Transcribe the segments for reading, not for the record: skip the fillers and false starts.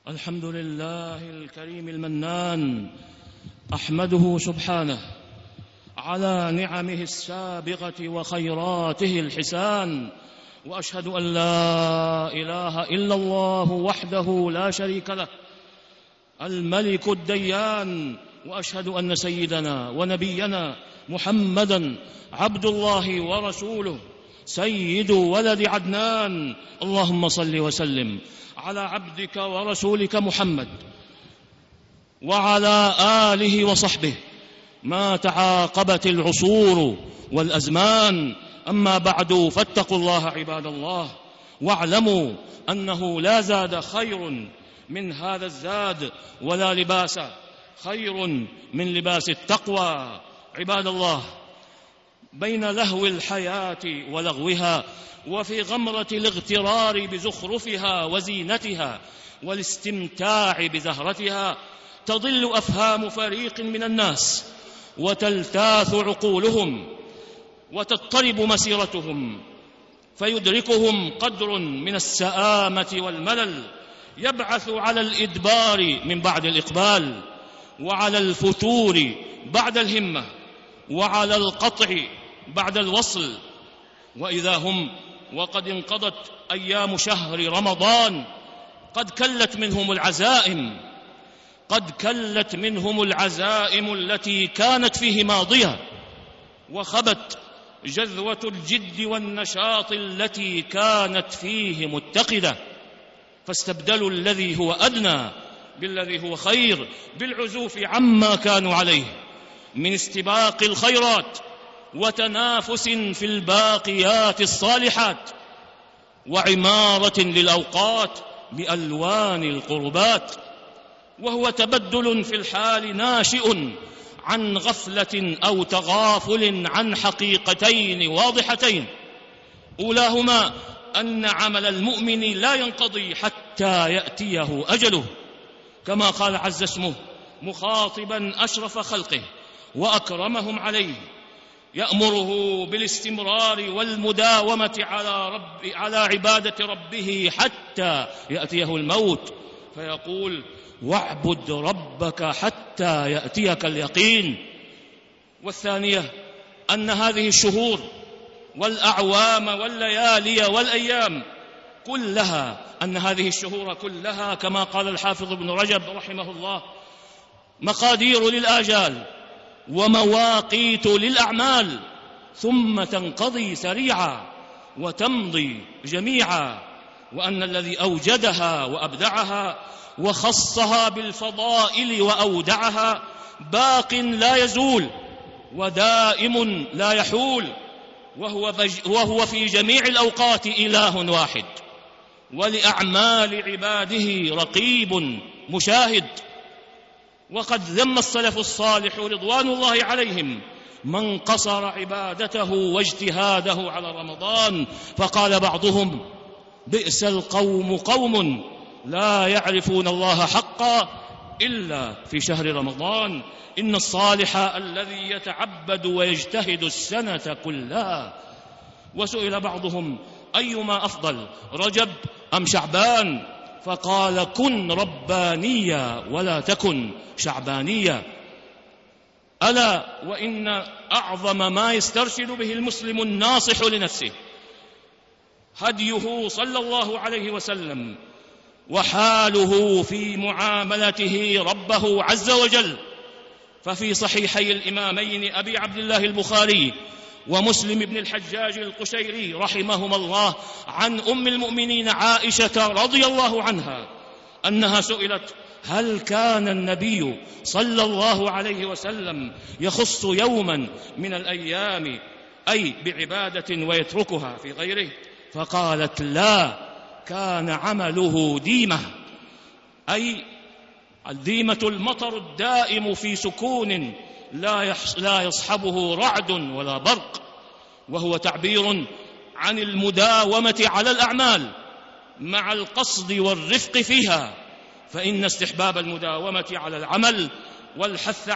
الحمد لله الكريم المنان، أحمده سبحانه على نعمه السابغة وخيراته الحسان، وأشهد أن لا إله إلا الله وحده لا شريك له الملك الديان، وأشهد أن سيدنا ونبينا محمدًا عبد الله ورسوله سيد ولد عدنان. اللهم صل وسلم على عبدك ورسولك محمد وعلى آله وصحبه ما تعاقبت العصور والأزمان. أما بعد، فاتقوا الله عباد الله، واعلموا أنه لا زاد خير من هذا الزاد، ولا لباس خير من لباس التقوى. عباد الله، بين لهو الحياة ولغوها، وفي غمرة الاغترار بزخرفها وزينتها والاستمتاع بزهرتها، تضل أفهام فريق من الناس، وتلتاث عقولهم، وتضطرب مسيرتهم، فيدركهم قدر من السآمة والملل يبعث على الإدبار من بعد الإقبال، وعلى الفتور بعد الهمة، وعلى القطع بعد الوصل. وإذا هم وقد انقضت أيام شهر رمضان قد كلت منهم العزائم التي كانت فيه ماضية، وخبت جذوة الجد والنشاط التي كانت فيه متقدة، فاستبدلوا الذي هو أدنى بالذي هو خير، بالعزوف عما كانوا عليه من استباق الخيرات وتنافس في الباقيات الصالحات، وعمارة للأوقات بألوان القربات. وهو تبدل في الحال ناشئ عن غفلة أو تغافل عن حقيقتين واضحتين، أولاهما أن عمل المؤمن لا ينقضي حتى يأتيه أجله، كما قال عز اسمه مخاطبا أشرف خلقه وأكرمهم عليه، يأمره بالاستمرار والمداومة على عبادة ربه حتى يأتيه الموت، فيقول: واعبد ربك حتى يأتيك اليقين. والثانية أن هذه الشهور والأعوام والليالي والأيام كلها كما قال الحافظ ابن رجب رحمه الله مقادير للآجال ومواقيت للأعمال، ثم تنقضي سريعا وتمضي جميعا، وأن الذي أوجدها وأبدعها وخصها بالفضائل وأودعها باق لا يزول ودائم لا يحول، وهو في جميع الأوقات إله واحد، ولأعمال عباده رقيب مشاهد. وقد ذم السلف الصالح رضوان الله عليهم من قصر عبادته واجتهاده على رمضان، فقال بعضهم: بئس القوم قوم لا يعرفون الله حقا إلا في شهر رمضان، إن الصالح الذي يتعبد ويجتهد السنة كلها. وسئل بعضهم: أيما أفضل، رجب أم شعبان؟ فقال: كن ربانيا ولا تكن شعبانيا. ألا وإن أعظم ما يسترشد به المسلم الناصح لنفسه هديه صلى الله عليه وسلم، وحاله في معاملته ربه عز وجل. ففي صحيحي الإمامين أبي عبد الله البخاري ومسلم بن الحجاج القشيري رحمهما الله عن أم المؤمنين عائشة رضي الله عنها أنها سئلت: هل كان النبي صلى الله عليه وسلم يخص يوما من الأيام أي بعبادة ويتركها في غيره؟ فقالت: لا، كان عمله ديمة، أي الديمة المطر الدائم في سكون لا يصحبه رعد ولا برق، وهو تعبير عن المداومة على الأعمال مع القصد والرفق فيها، فإن استحباب المداومة على العمل والحث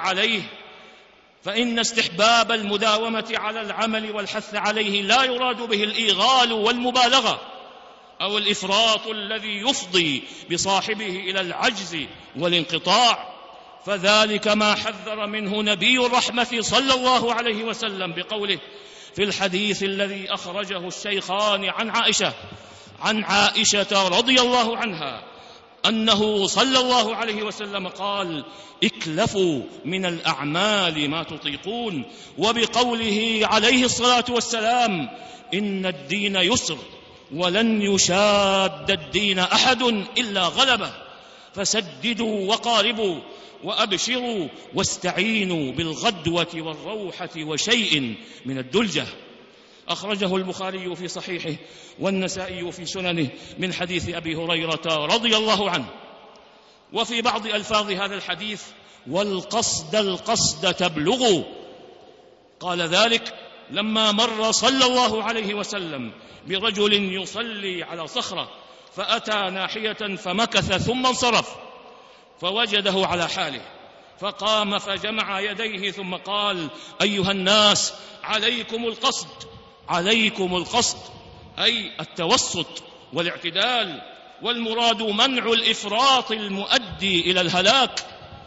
عليه لا يراد به الإيغال والمبالغة، أو الإفراط الذي يفضي بصاحبه إلى العجز والانقطاع، فذلك ما حذر منه نبي الرحمة صلى الله عليه وسلم بقوله في الحديث الذي أخرجه الشيخان عن عائشة رضي الله عنها أنه صلى الله عليه وسلم قال: اكلفوا من الأعمال ما تطيقون. وبقوله عليه الصلاة والسلام: إن الدين يسر ولن يشاد الدين أحد إلا غلبه، فسددوا وقاربوا وأبشروا واستعينوا بالغدوة والروحة وشيء من الدلجة. أخرجه البخاري في صحيحه والنسائي في سننه من حديث أبي هريرة رضي الله عنه. وفي بعض ألفاظ هذا الحديث: القصد تبلغوا. قال ذلك لما مر صلى الله عليه وسلم برجل يصلي على صخرة، فأتى ناحية فمكث ثم انصرف، فوجده على حاله، فقام فجمع يديه ثم قال: أيها الناس، عليكم القصد، أي التوسط والاعتدال، والمراد منع الإفراط المؤدي إلى الهلاك،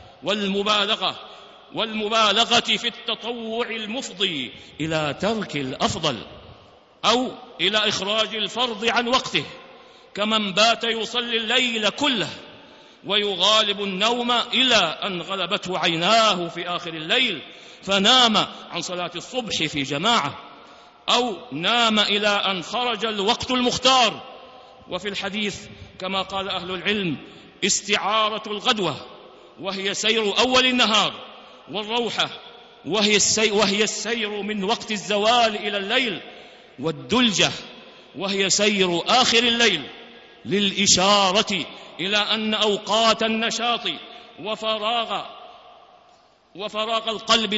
والمبالغة في التطوع المفضي إلى ترك الأفضل أو إلى إخراج الفرض عن وقته، كمن بات يصلي الليل كله ويغالب النوم إلى أن غلبته عيناه في آخر الليل فنام عن صلاة الصبح في جماعة، أو نام إلى أن خرج الوقت المختار. وفي الحديث كما قال أهل العلم: استعارة الغدوة وهي سير أول النهار، والروحة وهي السير من وقت الزوال إلى الليل، والدلجة وهي سير آخر الليل، للإشارة إلى أن أوقات النشاط وفراغ القلب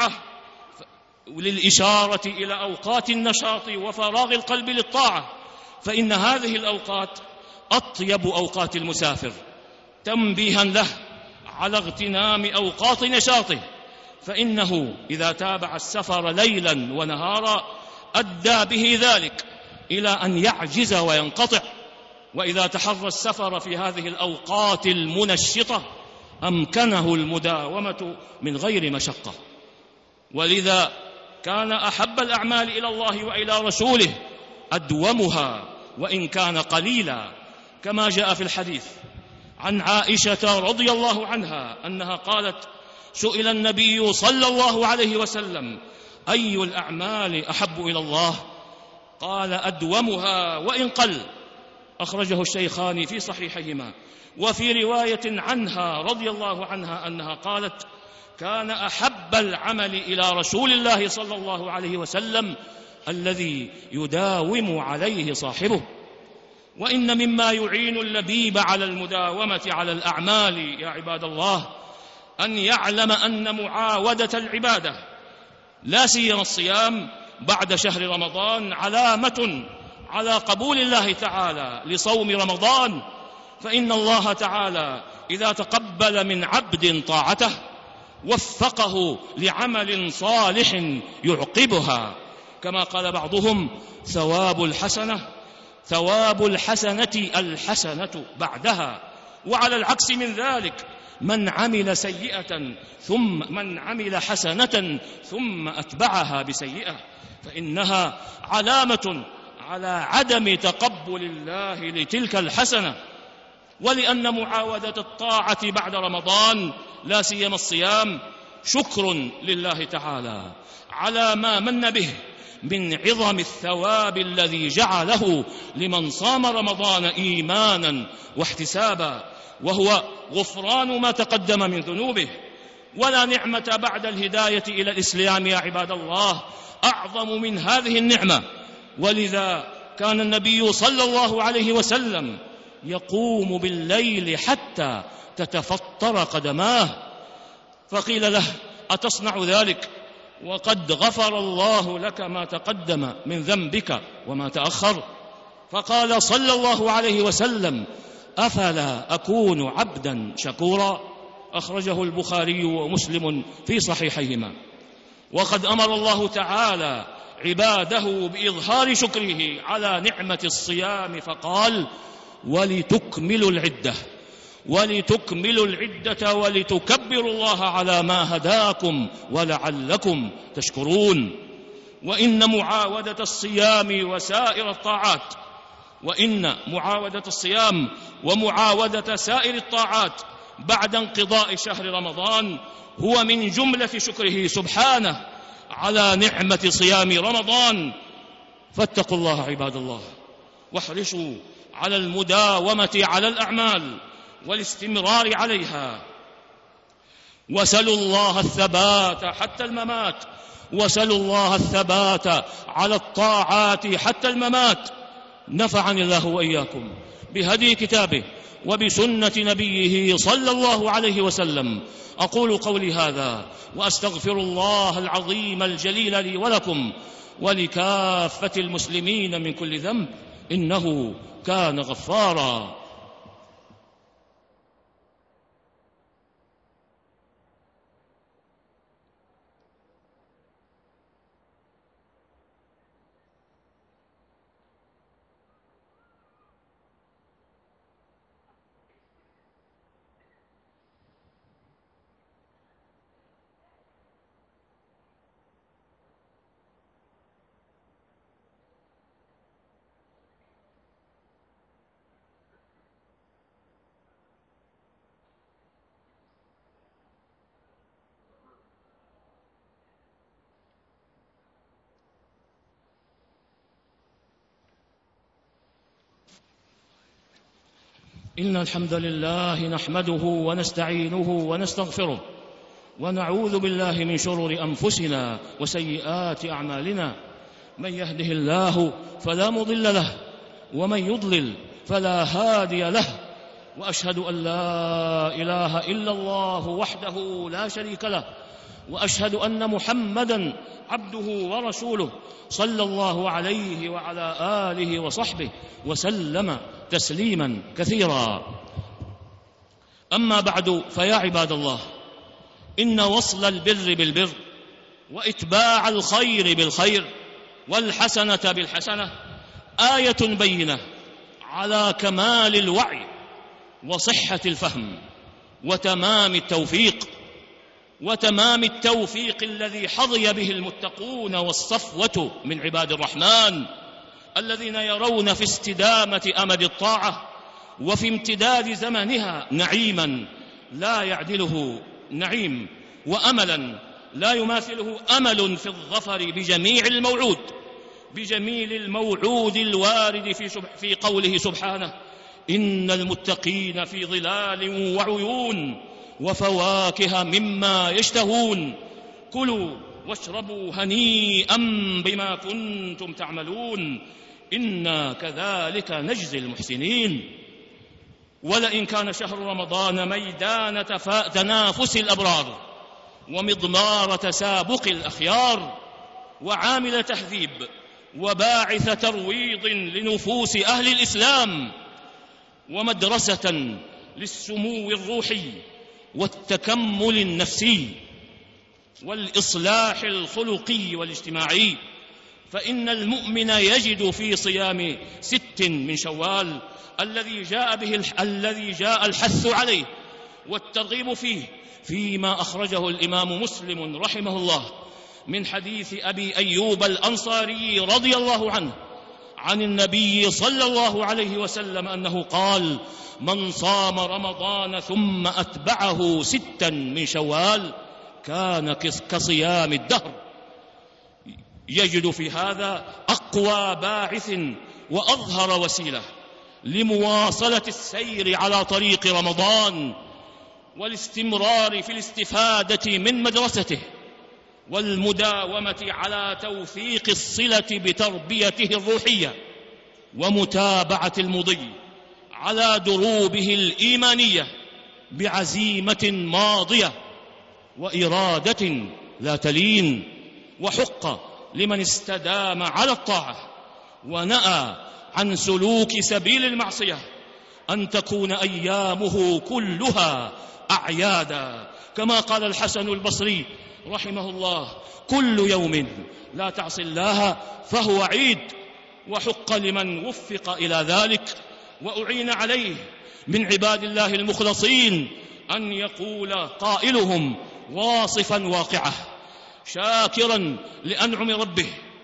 للطاعة، فإن هذه الأوقات أطيب أوقات المسافر، تنبيها له على اغتنام أوقات نشاطه، فإنه إذا تابع السفر ليلا ونهارا أدى به ذلك إلى أن يعجز وينقطع، وإذا تحرى السفر في هذه الأوقات المنشطة أمكنه المداومة من غير مشقة. ولذا كان أحب الأعمال إلى الله وإلى رسوله أدومها وإن كان قليلا، كما جاء في الحديث عن عائشة رضي الله عنها أنها قالت: سئل النبي صلى الله عليه وسلم: أي الأعمال أحب إلى الله؟ قال: أدومها وإن قل. أخرجه الشيخان في صحيحهما. وفي رواية عنها رضي الله عنها أنها قالت: كان أحب العمل إلى رسول الله صلى الله عليه وسلم الذي يداوم عليه صاحبه. وإن مما يعين اللبيب على المداومة على الأعمال يا عباد الله أن يعلم أن معاودة العبادة، لا سيما الصيام بعد شهر رمضان، علامة على قبول الله تعالى لصوم رمضان، فإن الله تعالى إذا تقبل من عبد طاعته وفقه لعمل صالح يعقبها، كما قال بعضهم: ثواب الحسنة الحسنة بعدها. وعلى العكس من ذلك من عمل حسنة ثم أتبعها بسيئة فإنها علامة على عدم تقبل الله لتلك الحسنة. ولأن معاودة الطاعة بعد رمضان لا سيما الصيام شكر لله تعالى على ما من به من عظم الثواب الذي جعله لمن صام رمضان إيمانا واحتسابا، وهو غفران ما تقدم من ذنوبه. ولا نعمة بعد الهداية إلى الإسلام يا عباد الله أعظم من هذه النعمة. ولذا كان النبي صلى الله عليه وسلم يقوم بالليل حتى تتفطر قدماه، فقيل له: أتصنع ذلك وقد غفر الله لك ما تقدم من ذنبك وما تأخر؟ فقال صلى الله عليه وسلم: أفلا أكون عبدا شكورا؟ أخرجه البخاري ومسلم في صحيحيهما. وقد أمر الله تعالى عباده بإظهار شكره على نعمة الصيام فقال: ولتكملوا العدة ولتكبروا الله على ما هداكم ولعلكم تشكرون. وإن معاودة الصيام ومعاودة سائر الطاعات بعد انقضاء شهر رمضان هو من جملة شكره سبحانه على نعمة صيام رمضان. فاتقوا الله عباد الله، واحرصوا على المداومة على الأعمال والاستمرار عليها، وسلوا الله الثبات حتى الممات، وسلوا الله الثبات على الطاعات حتى الممات. نفعني الله وإياكم بهدي كتابه وبسنة نبيه صلى الله عليه وسلم. أقول قولي هذا وأستغفر الله العظيم الجليل لي ولكم ولكافة المسلمين من كل ذنب، إنه كان غفارا. إن الحمد لله نحمده ونستعينه ونستغفره، ونعوذ بالله من شرور أنفسنا وسيئات أعمالنا. من يهده الله فلا مضل له، ومن يضلل فلا هادي له. وأشهد أن لا إله إلا الله وحده لا شريك له، وأشهد أن محمدًا عبده ورسوله صلى الله عليه وعلى آله وصحبه وسلم تسليما كثيرا. أما بعد، فيا عباد الله، إن وصل البر بالبر وإتباع الخير بالخير والحسنة بالحسنة آية بينة على كمال الوعي وصحة الفهم وتمام التوفيق الذي حظي به المتقون والصفوة من عباد الرحمن، الذين يرون في استدامة أمد الطاعة وفي امتداد زمنها نعيما لا يعدله نعيم، وأملا لا يماثله أمل في الظفر بجميل الموعود الوارد في قوله سبحانه: إن المتقين في ظلال وعيون وفواكه مما يشتهون كلوا واشربوا هنيئا بما كنتم تعملون إنا كذلك نجزي المحسنين. ولئن كان شهر رمضان ميدان تنافس الأبرار ومضمار تسابق الأخيار وعامل تهذيب وباعث ترويض لنفوس أهل الإسلام ومدرسة للسمو الروحي والتكمل النفسي والإصلاح الخلقي والاجتماعي، فإن المؤمن يجد في صيام 6 من شوال الذي جاء الحث عليه والترغيب فيه فيما أخرجه الإمام مسلم رحمه الله من حديث أبي أيوب الأنصاري رضي الله عنه عن النبي صلى الله عليه وسلم أنه قال: من صام رمضان ثم أتبعه 6 من شوال كان كصيام الدهر. يجد في هذا أقوى باعث وأظهر وسيلة لمواصلة السير على طريق رمضان والاستمرار في الاستفادة من مدرسته والمداومة على توثيق الصلة بتربيته الروحية ومتابعة المضي على دروبه الإيمانية بعزيمة ماضية وإرادة لا تلين. وحق لمن استدام على الطاعة ونأى عن سلوك سبيل المعصية أن تكون أيامه كلها أعيادا، كما قال الحسن البصري رحمه الله: كل يوم لا تعصي الله فهو عيد، وحق لمن وفق إلى ذلك وأعين عليه من عباد الله المخلصين أن يقول قائلهم واصفا واقعه شاكرا لأنعم ربه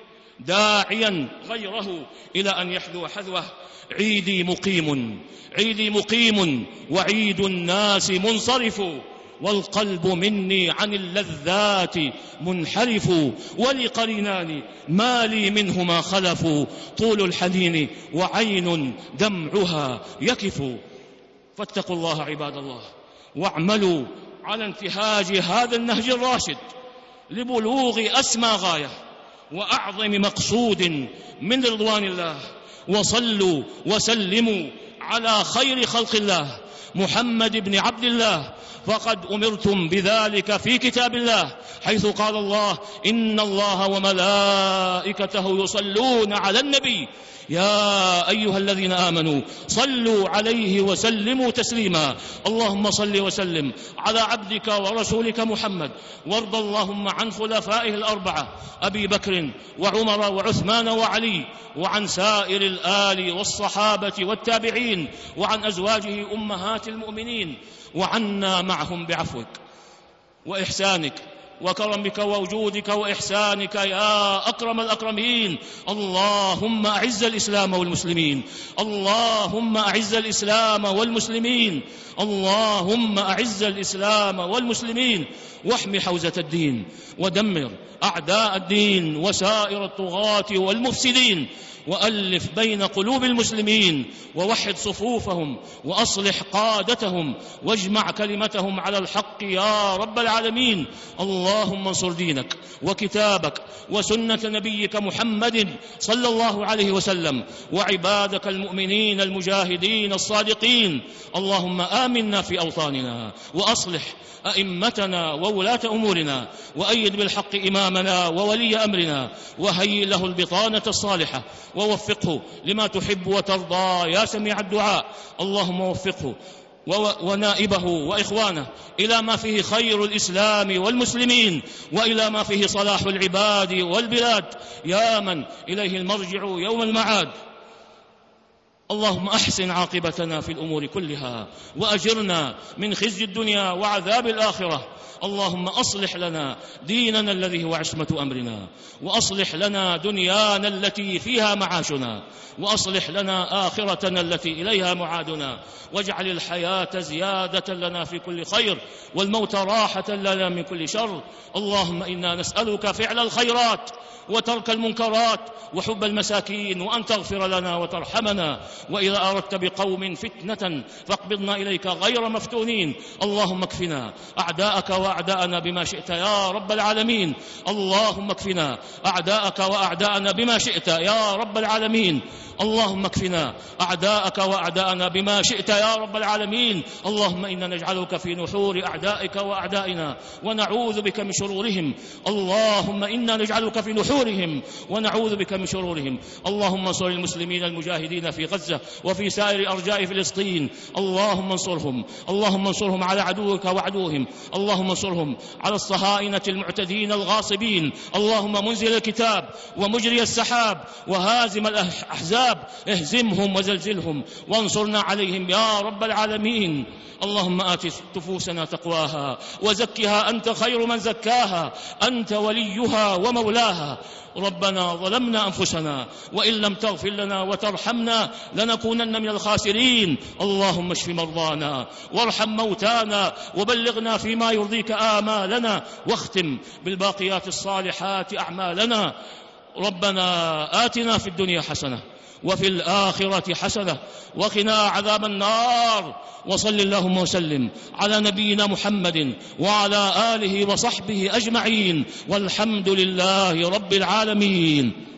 داعيا غيره إلى أن يحذو حذوه: عيدي مقيم، عيدي مقيم، وعيد الناس منصرف، والقلب مني عن اللذات منحرف، ولقرينان ما لي منهما خلف، طول الحنين وعين دمعها يكف. فاتقوا الله عباد الله، واعملوا على انتهاج هذا النهج الراشد لبلوغ أسمى غاية وأعظم مقصود من رضوان الله. وصلوا وسلموا على خير خلق الله محمد بن عبد الله، فقد أمرتم بذلك في كتاب الله، حيث قال الله: إن الله وملائكته يصلون على النبي يا أيها الذين آمنوا صلوا عليه وسلموا تسليما. اللهم صل وسلم على عبدك ورسولك محمد، وارض اللهم عن خلفائه الأربعة أبي بكر وعمر وعثمان وعلي، وعن سائر الآل والصحابة والتابعين، وعن أزواجه أمهات المؤمنين، وعنا معهم بعفوك وإحسانك وكرمك ووجودك وإحسانك يا أكرم الأكرمين. اللهم أعز الإسلام والمسلمين، اللهم أعز الإسلام والمسلمين، اللهم أعز الإسلام والمسلمين، واحم حوزة الدين، ودمر أعداء الدين وسائر الطغاة والمفسدين، وألف بين قلوب المسلمين، ووحد صفوفهم، وأصلح قادتهم، واجمع كلمتهم على الحق يا رب العالمين. اللهم انصر دينك وكتابك وسنة نبيك محمد صلى الله عليه وسلم، وعبادك المؤمنين المجاهدين الصادقين. اللهم آمنا في أوطاننا، وأصلح أئمتنا وولاة أمورنا، وأيد بالحق إمامنا وولي أمرنا، وهيئ له البطانة الصالحة، ووفقه لما تحب وترضى يا سميع الدعاء. اللهم وفقه ونائبه وإخوانه إلى ما فيه خير الإسلام والمسلمين، وإلى ما فيه صلاح العباد والبلاد، يا من إليه المرجع يوم المعاد. اللهم أحسن عاقبتنا في الأمور كلها، وأجرنا من خزي الدنيا وعذاب الآخرة. اللهم أصلح لنا ديننا الذي هو عصمة أمرنا، وأصلح لنا دنيانا التي فيها معاشنا، وأصلح لنا آخرتنا التي إليها معادنا، واجعل الحياة زيادة لنا في كل خير، والموت راحة لنا من كل شر. اللهم إنا نسألك فعل الخيرات وترك المنكرات وحب المساكين، وأن تغفر لنا وترحمنا، وإذا أردت بقوم فتنة فاقبضنا إليك غير مفتونين. اللهم اكفنا أعداءك وأعداءنا بما شئت يا رب العالمين. اللهم اكفنا أعداءك وأعداءنا بما شئت يا رب العالمين. اللهم اكفنا أعداءك وأعداءنا بما شئت يا رب العالمين. اللهم إنا نجعلك في نحور أعدائك وأعدائنا، ونعوذ بك من شرورهم. اللهم إنا نجعلك في نحورهم ونعوذ بك من شرورهم. اللهم انصر المسلمين المجاهدين في غزة وفي سائر أرجاء فلسطين. اللهم انصرهم، اللهم انصرهم على عدوك وعدوهم. اللهم انصرهم على الصهاينة المعتدين الغاصبين. اللهم منزل الكتاب ومجري السحاب وهازم الأحزاب، اهزمهم وزلزلهم، وانصرنا عليهم يا رب العالمين. اللهم آت نفوسنا تقواها وزكها أنت خير من زكاها، أنت وليها ومولاها. ربنا ظلمنا أنفسنا، وإن لم تغفر لنا وترحمنا لنكونن من الخاسرين. اللهم اشف مرضانا وارحم موتانا، وبلغنا فيما يرضيك آمالنا، واختم بالباقيات الصالحات أعمالنا. ربنا آتنا في الدنيا حسنة وفي الآخرة حسنة وقنا عذاب النار. وصل اللهم وسلم على نبينا محمد وعلى آله وصحبه أجمعين، والحمد لله رب العالمين.